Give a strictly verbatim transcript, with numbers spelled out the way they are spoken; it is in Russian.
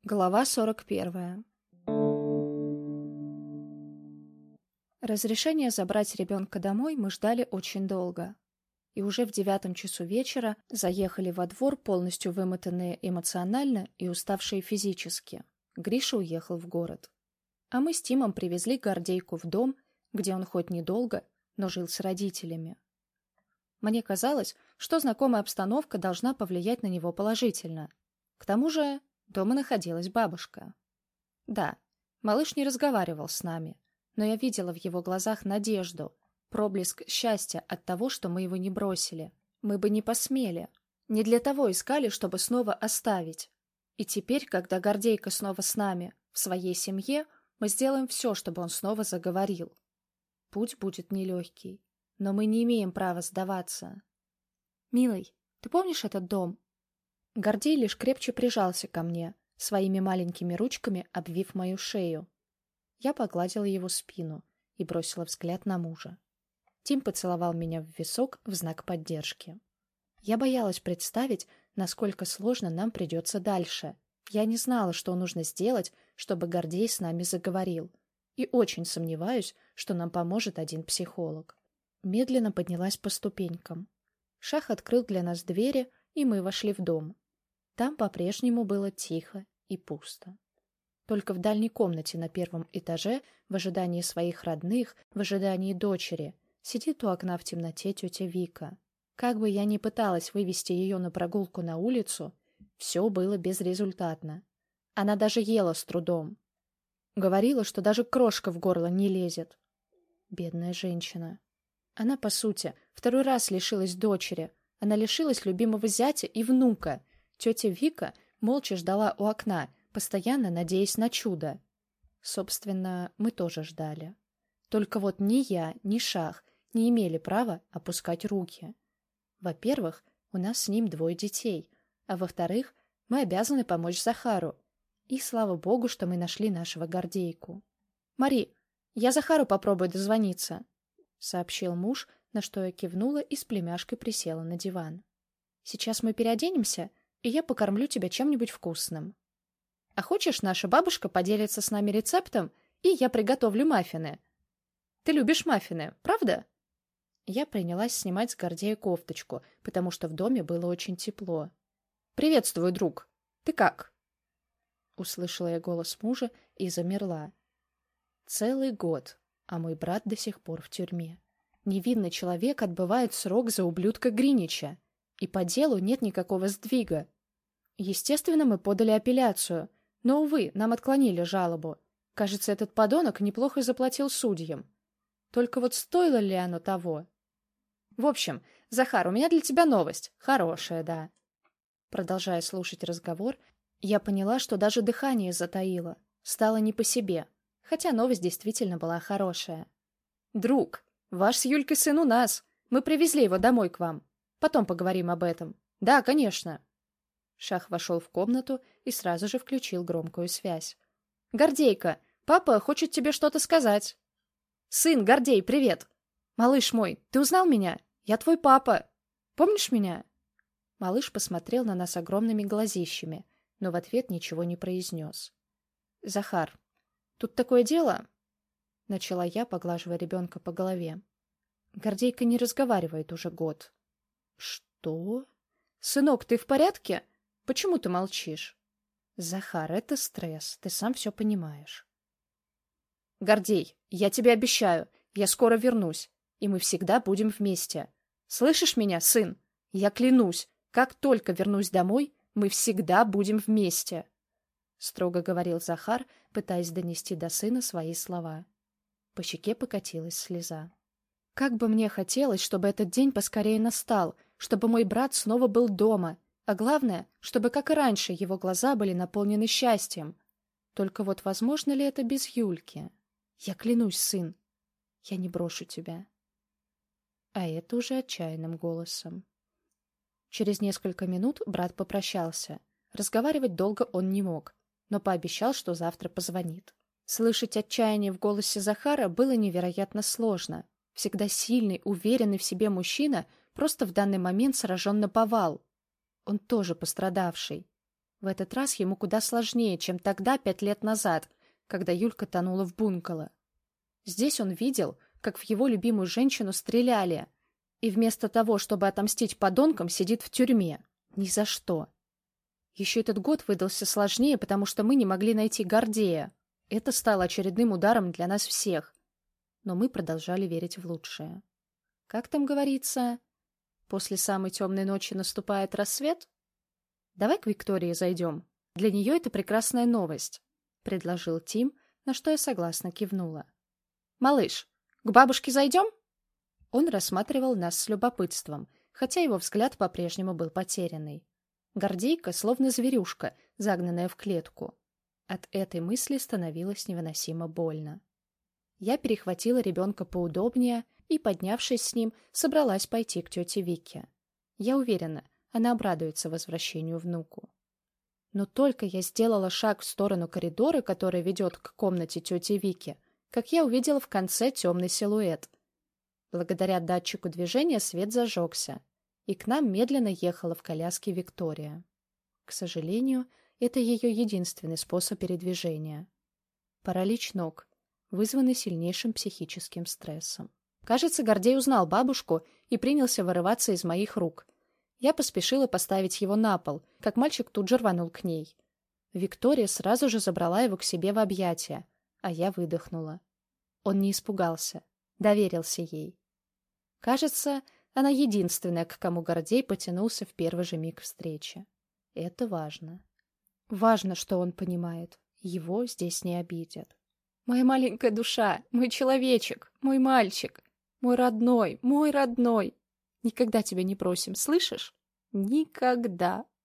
Глава сорок первая. Разрешение забрать ребенка домой мы ждали очень долго. И уже в девятом часу вечера заехали во двор, полностью вымотанные эмоционально и уставшие физически. Гриша уехал в город. А мы с Тимом привезли Гордейку в дом, где он хоть недолго, но жил с родителями. Мне казалось, что знакомая обстановка должна повлиять на него положительно. К тому же дома находилась бабушка. Да, малыш не разговаривал с нами, но я видела в его глазах надежду, проблеск счастья от того, что мы его не бросили. Мы бы не посмели. Не для того искали, чтобы снова оставить. И теперь, когда Гордейка снова с нами, в своей семье, мы сделаем все, чтобы он снова заговорил. Путь будет нелегкий, но мы не имеем права сдаваться. «Милый, ты помнишь этот дом?» Гордей лишь крепче прижался ко мне, своими маленькими ручками обвив мою шею. Я погладила его спину и бросила взгляд на мужа. Тим поцеловал меня в висок в знак поддержки. Я боялась представить, насколько сложно нам придется дальше. Я не знала, что нужно сделать, чтобы Гордей с нами заговорил, и очень сомневаюсь, что нам поможет один психолог. Медленно поднялась по ступенькам. Шах открыл для нас двери, и мы вошли в дом. Там по-прежнему было тихо и пусто. Только в дальней комнате на первом этаже, в ожидании своих родных, в ожидании дочери, сидит у окна в темноте тетя Вика. Как бы я ни пыталась вывести ее на прогулку на улицу, все было безрезультатно. Она даже ела с трудом. Говорила, что даже крошка в горло не лезет. Бедная женщина. Она, по сути, второй раз лишилась дочери. Она лишилась любимого зятя и внука. Тетя Вика молча ждала у окна, постоянно надеясь на чудо. Собственно, мы тоже ждали. Только вот ни я, ни Шах не имели права опускать руки. Во-первых, у нас с ним двое детей, а во-вторых, мы обязаны помочь Захару. И слава богу, что мы нашли нашего Гордейку. «Мари, я Захару попробую дозвониться», — сообщил муж, на что я кивнула и с племяшкой присела на диван. «Сейчас мы переоденемся, и я покормлю тебя чем-нибудь вкусным. А хочешь, наша бабушка поделится с нами рецептом, и я приготовлю маффины? Ты любишь маффины, правда?» Я принялась снимать с Гордея кофточку, потому что в доме было очень тепло. «Приветствую, друг. Ты как?» Услышала я голос мужа и замерла. Целый год, а мой брат до сих пор в тюрьме. Невинный человек отбывает срок за ублюдка Гринича, и по делу нет никакого сдвига. Естественно, мы подали апелляцию, но, увы, нам отклонили жалобу. Кажется, этот подонок неплохо заплатил судьям. Только вот стоило ли оно того? В общем, Захар, у меня для тебя новость. Хорошая, да. Продолжая слушать разговор, я поняла, что даже дыхание затаило. Стало не по себе, хотя новость действительно была хорошая. Друг, ваш с Юлькой сын у нас. Мы привезли его домой к вам. Потом поговорим об этом. Да, конечно. Шах вошел в комнату и сразу же включил громкую связь. Гордейка, папа хочет тебе что-то сказать. Сын, Гордей, привет. Малыш мой, ты узнал меня? Я твой папа. Помнишь меня? Малыш посмотрел на нас огромными глазищами, но в ответ ничего не произнес. Захар, тут такое дело, начала я, поглаживая ребенка по голове. Гордейка не разговаривает уже год. Что? Сынок, ты в порядке? Почему ты молчишь? Захар, это стресс, ты сам все понимаешь. Гордей, я тебе обещаю, я скоро вернусь, и мы всегда будем вместе. Слышишь меня, сын? Я клянусь, как только вернусь домой, мы всегда будем вместе. Строго говорил Захар, пытаясь донести до сына свои слова. По щеке покатилась слеза. Как бы мне хотелось, чтобы этот день поскорее настал, чтобы мой брат снова был дома, а главное, чтобы, как и раньше, его глаза были наполнены счастьем. Только вот возможно ли это без Юльки? Я клянусь, сын, я не брошу тебя. А это уже отчаянным голосом. Через несколько минут брат попрощался. Разговаривать долго он не мог, но пообещал, что завтра позвонит. Слышать отчаяние в голосе Захара было невероятно сложно. Всегда сильный, уверенный в себе мужчина просто в данный момент сражен наповал. Он тоже пострадавший. В этот раз ему куда сложнее, чем тогда, пять лет назад, когда Юлька тонула в бункало. Здесь он видел, как в его любимую женщину стреляли, и вместо того, чтобы отомстить подонкам, сидит в тюрьме. Ни за что. Еще этот год выдался сложнее, потому что мы не могли найти Гордея. Это стало очередным ударом для нас всех. Но мы продолжали верить в лучшее. Как там говорится, после самой темной ночи наступает рассвет? Давай к Виктории зайдем. Для нее это прекрасная новость, — предложил Тим, на что я согласно кивнула. Малыш, к бабушке зайдем? Он рассматривал нас с любопытством, хотя его взгляд по-прежнему был потерянный. Гордейка, словно зверюшка, загнанная в клетку. От этой мысли становилось невыносимо больно. Я перехватила ребенка поудобнее и, поднявшись с ним, собралась пойти к тете Вике. Я уверена, она обрадуется возвращению внуку. Но только я сделала шаг в сторону коридора, который ведет к комнате тети Вики, как я увидела в конце темный силуэт. Благодаря датчику движения свет зажегся, и к нам медленно ехала в коляске Виктория. К сожалению, это ее единственный способ передвижения. Паралич ног, вызванный сильнейшим психическим стрессом. Кажется, Гордей узнал бабушку и принялся вырываться из моих рук. Я поспешила поставить его на пол, как мальчик тут же рванул к ней. Виктория сразу же забрала его к себе в объятия, а я выдохнула. Он не испугался, доверился ей. Кажется, она единственная, к кому Гордей потянулся в первый же миг встречи. Это важно. Важно, что он понимает. Его здесь не обидят. Моя маленькая душа, мой человечек, мой мальчик, мой родной, мой родной. Никогда тебя не просим, слышишь? Никогда.